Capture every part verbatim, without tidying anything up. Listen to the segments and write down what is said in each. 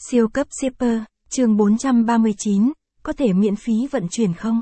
Siêu cấp shipper, chương bốn trăm ba mươi chín, có thể miễn phí vận chuyển không?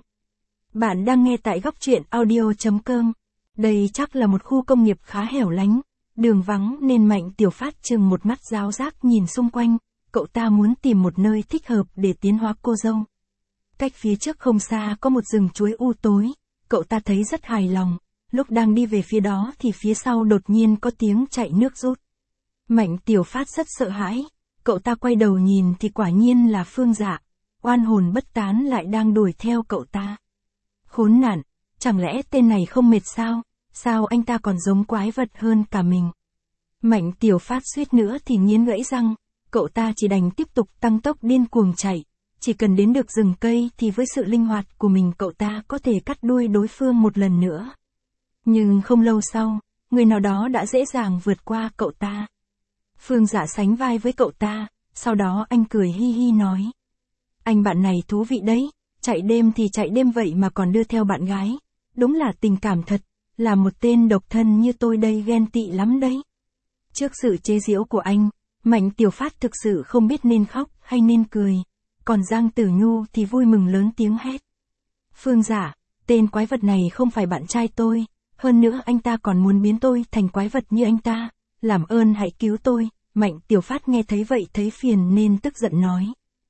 Bạn đang nghe tại góc truyện audio chấm com. Đây chắc là một khu công nghiệp khá hẻo lánh, đường vắng nên Mạnh Tiểu Phát chừng một mắt giáo giác nhìn xung quanh, cậu ta muốn tìm một nơi thích hợp để tiến hóa cô dâu. Cách phía trước không xa có một rừng chuối u tối, cậu ta thấy rất hài lòng, lúc đang đi về phía đó thì phía sau đột nhiên có tiếng chạy nước rút. Mạnh Tiểu Phát rất sợ hãi, cậu ta quay đầu nhìn thì quả nhiên là Phương Dạ, oan hồn bất tán lại đang đuổi theo cậu ta. Khốn nạn, chẳng lẽ tên này không mệt sao, sao anh ta còn giống quái vật hơn cả mình. Mạnh Tiểu Phát suýt nữa thì nghiến gãy răng, cậu ta chỉ đành tiếp tục tăng tốc điên cuồng chạy, chỉ cần đến được rừng cây thì với sự linh hoạt của mình cậu ta có thể cắt đuôi đối phương một lần nữa. Nhưng không lâu sau, người nào đó đã dễ dàng vượt qua cậu ta. Phương Dạ sánh vai với cậu ta, sau đó anh cười hi hi nói. Anh bạn này thú vị đấy, chạy đêm thì chạy đêm vậy mà còn đưa theo bạn gái. Đúng là tình cảm thật, là một tên độc thân như tôi đây ghen tị lắm đấy. Trước sự chế giễu của anh, Mạnh Tiểu Phát thực sự không biết nên khóc hay nên cười. Còn Giang Tử Nhu thì vui mừng lớn tiếng hét. Phương Dạ, tên quái vật này không phải bạn trai tôi, hơn nữa anh ta còn muốn biến tôi thành quái vật như anh ta. Làm ơn hãy cứu tôi. Mạnh Tiểu Phát nghe thấy vậy thấy phiền nên tức giận nói.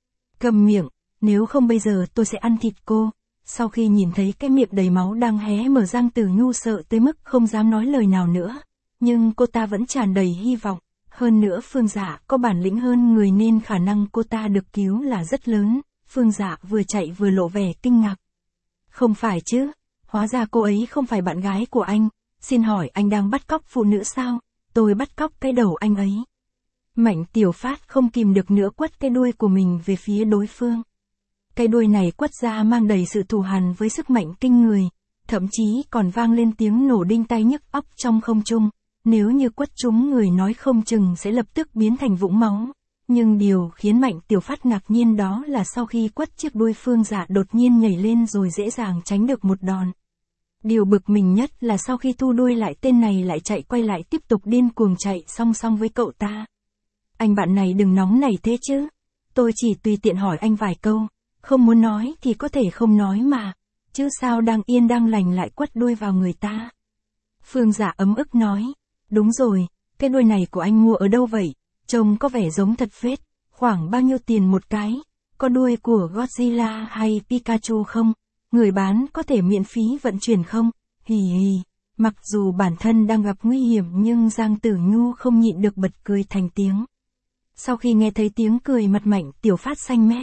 Cầm miệng, nếu không bây giờ tôi sẽ ăn thịt cô. Sau khi nhìn thấy cái miệng đầy máu đang hé mở, Giang Tử Nhu sợ tới mức không dám nói lời nào nữa. Nhưng cô ta vẫn tràn đầy hy vọng. Hơn nữa Phương Dạ có bản lĩnh hơn người nên khả năng cô ta được cứu là rất lớn. Phương Dạ vừa chạy vừa lộ vẻ kinh ngạc. Không phải chứ, hóa ra cô ấy không phải bạn gái của anh. Xin hỏi anh đang bắt cóc phụ nữ sao? Tôi bắt cóc cái đầu anh ấy. Mạnh Tiểu Phát không kìm được nữa quất cái đuôi của mình về phía đối phương. Cái đuôi này quất ra mang đầy sự thù hằn với sức mạnh kinh người, thậm chí còn vang lên tiếng nổ đinh tai nhức óc trong không trung. Nếu như quất trúng người nói không chừng sẽ lập tức biến thành vũng máu. Nhưng điều khiến Mạnh Tiểu Phát ngạc nhiên đó là sau khi quất chiếc đuôi, Phương Dạ đột nhiên nhảy lên rồi dễ dàng tránh được một đòn. Điều bực mình nhất là sau khi thu đuôi lại tên này lại chạy quay lại tiếp tục điên cuồng chạy song song với cậu ta. Anh bạn này đừng nóng nảy thế chứ. Tôi chỉ tùy tiện hỏi anh vài câu, không muốn nói thì có thể không nói mà. Chứ sao đang yên đang lành lại quất đuôi vào người ta. Phương Dạ ấm ức nói. Đúng rồi, cái đuôi này của anh mua ở đâu vậy? Trông có vẻ giống thật phết. Khoảng bao nhiêu tiền một cái? Có đuôi của Godzilla hay Pikachu không? Người bán có thể miễn phí vận chuyển không? Hì hì. Mặc dù bản thân đang gặp nguy hiểm nhưng Giang Tử Nhu không nhịn được bật cười thành tiếng. Sau khi nghe thấy tiếng cười, mặt Mạnh Tiểu Phát xanh mét.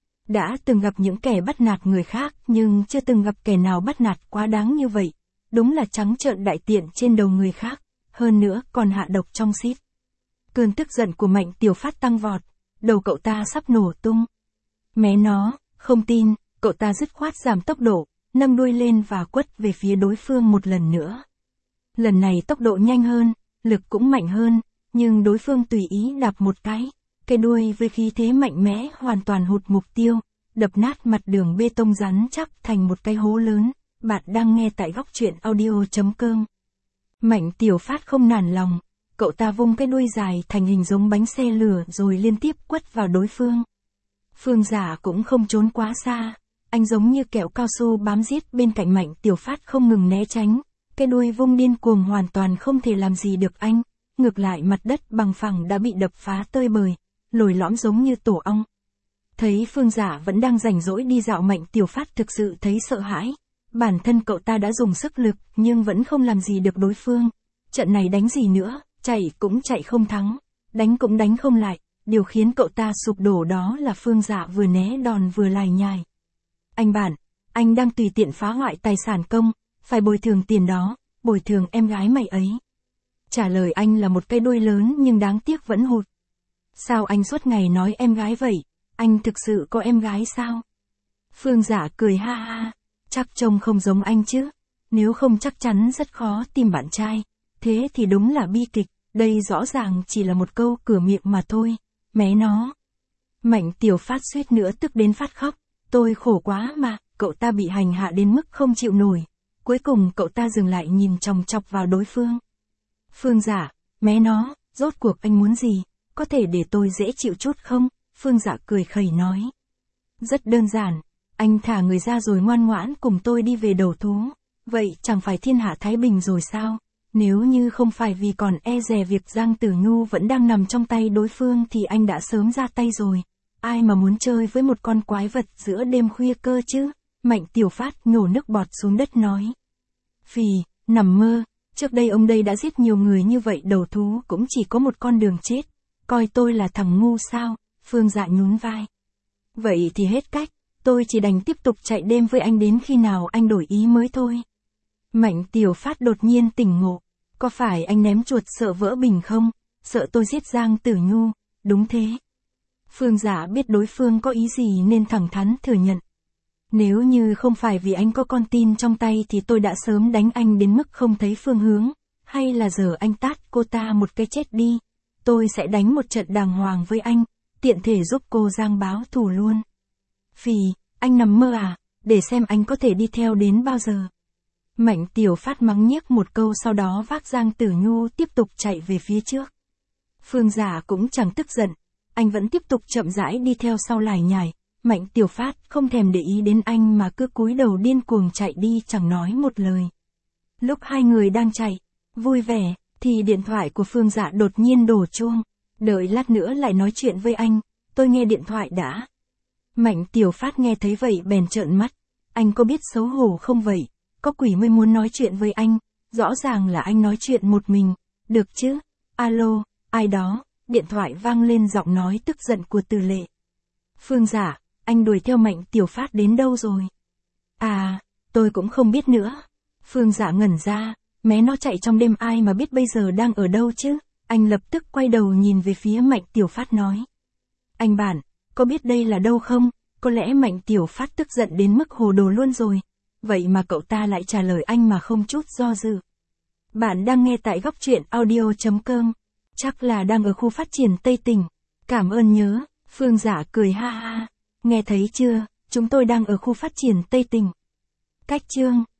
Đã từng gặp những kẻ bắt nạt người khác nhưng chưa từng gặp kẻ nào bắt nạt quá đáng như vậy. Đúng là trắng trợn đại tiện trên đầu người khác, hơn nữa còn hạ độc trong xít. Cơn tức giận của Mạnh Tiểu Phát tăng vọt, đầu cậu ta sắp nổ tung. Mé nó, không tin, cậu ta dứt khoát giảm tốc độ, nâng đuôi lên và quất về phía đối phương một lần nữa. Lần này tốc độ nhanh hơn, lực cũng mạnh hơn, nhưng đối phương tùy ý đạp một cái, cái đuôi với khí thế mạnh mẽ hoàn toàn hụt mục tiêu, đập nát mặt đường bê tông rắn chắc thành một cái hố lớn. Bạn đang nghe tại góc truyện audio chấm com. Mạnh Tiểu Phát không nản lòng, cậu ta vung cái đuôi dài thành hình giống bánh xe lửa rồi liên tiếp quất vào đối phương. Phương Dạ cũng không trốn quá xa, anh giống như kẹo cao su bám giết bên cạnh Mạnh Tiểu Phát không ngừng né tránh, cái đuôi vung điên cuồng hoàn toàn không thể làm gì được anh, ngược lại mặt đất bằng phẳng đã bị đập phá tơi bời, lồi lõm giống như tổ ong. Thấy Phương Dạ vẫn đang rảnh rỗi đi dạo, Mạnh Tiểu Phát thực sự thấy sợ hãi. Bản thân cậu ta đã dùng sức lực nhưng vẫn không làm gì được đối phương. Trận này đánh gì nữa, chạy cũng chạy không thắng, đánh cũng đánh không lại. Điều khiến cậu ta sụp đổ đó là Phương Dạ vừa né đòn vừa lải nhải. Anh bạn, anh đang tùy tiện phá hoại tài sản công, phải bồi thường tiền đó, bồi thường em gái mày ấy. Trả lời anh là một cái đuôi lớn nhưng đáng tiếc vẫn hụt. Sao anh suốt ngày nói em gái vậy, anh thực sự có em gái sao? Phương Dạ cười ha ha, chắc trông không giống anh chứ, nếu không chắc chắn rất khó tìm bạn trai, thế thì đúng là bi kịch, đây rõ ràng chỉ là một câu cửa miệng mà thôi, mé nó. Mạnh Tiểu Phát suýt nữa tức đến phát khóc, tôi khổ quá mà, cậu ta bị hành hạ đến mức không chịu nổi, cuối cùng cậu ta dừng lại nhìn chòng chọc vào đối phương. Phương Dạ, mé nó, rốt cuộc anh muốn gì, có thể để tôi dễ chịu chút không? Phương Dạ cười khẩy nói. Rất đơn giản, anh thả người ra rồi ngoan ngoãn cùng tôi đi về đầu thú. Vậy chẳng phải thiên hạ thái bình rồi sao? Nếu như không phải vì còn e dè việc Giang Tử Nhu vẫn đang nằm trong tay đối phương thì anh đã sớm ra tay rồi. Ai mà muốn chơi với một con quái vật giữa đêm khuya cơ chứ? Mạnh Tiểu Phát nhổ nước bọt xuống đất nói. Phì, nằm mơ, trước đây ông đây đã giết nhiều người như vậy, đầu thú cũng chỉ có một con đường chết. Coi tôi là thằng ngu sao? Phương Dạ nhún vai. Vậy thì hết cách, tôi chỉ đành tiếp tục chạy đêm với anh đến khi nào anh đổi ý mới thôi. Mạnh Tiểu Phát đột nhiên tỉnh ngộ. Có phải anh ném chuột sợ vỡ bình không? Sợ tôi giết Giang Tử Nhu, đúng thế. Phương Dạ biết đối phương có ý gì nên thẳng thắn thừa nhận. Nếu như không phải vì anh có con tin trong tay thì tôi đã sớm đánh anh đến mức không thấy phương hướng. Hay là giờ anh tát cô ta một cái chết đi. Tôi sẽ đánh một trận đàng hoàng với anh, tiện thể giúp cô Giang báo thù luôn. Phì, anh nằm mơ à? Để xem anh có thể đi theo đến bao giờ. Mạnh Tiểu Phát mắng nhiếc một câu, sau đó vác Giang Tử Nhu tiếp tục chạy về phía trước. Phương Dạ cũng chẳng tức giận, anh vẫn tiếp tục chậm rãi đi theo sau lải nhải. Mạnh Tiểu Phát không thèm để ý đến anh mà cứ cúi đầu điên cuồng chạy đi chẳng nói một lời. Lúc hai người đang chạy, vui vẻ, thì điện thoại của Phương Dạ đột nhiên đổ chuông. Đợi lát nữa lại nói chuyện với anh, tôi nghe điện thoại đã. Mạnh Tiểu Phát nghe thấy vậy bèn trợn mắt. Anh có biết xấu hổ không vậy? Có quỷ mới muốn nói chuyện với anh, rõ ràng là anh nói chuyện một mình. Được chứ? Alo, ai đó? Điện thoại vang lên giọng nói tức giận của Từ Lệ. Phương Dạ, anh đuổi theo Mạnh Tiểu Phát đến đâu rồi? À, tôi cũng không biết nữa. Phương Dạ ngẩn ra, mé nó chạy trong đêm ai mà biết bây giờ đang ở đâu chứ? Anh lập tức quay đầu nhìn về phía Mạnh Tiểu Phát nói. Anh bạn, có biết đây là đâu không? Có lẽ Mạnh Tiểu Phát tức giận đến mức hồ đồ luôn rồi. Vậy mà cậu ta lại trả lời anh mà không chút do dự. Bạn đang nghe tại góc truyện audio chấm com. Chắc là đang ở khu phát triển Tây Tỉnh. Cảm ơn nhớ. Phương Dạ cười ha ha. Nghe thấy chưa, chúng tôi đang ở khu phát triển Tây Tỉnh. Cách chương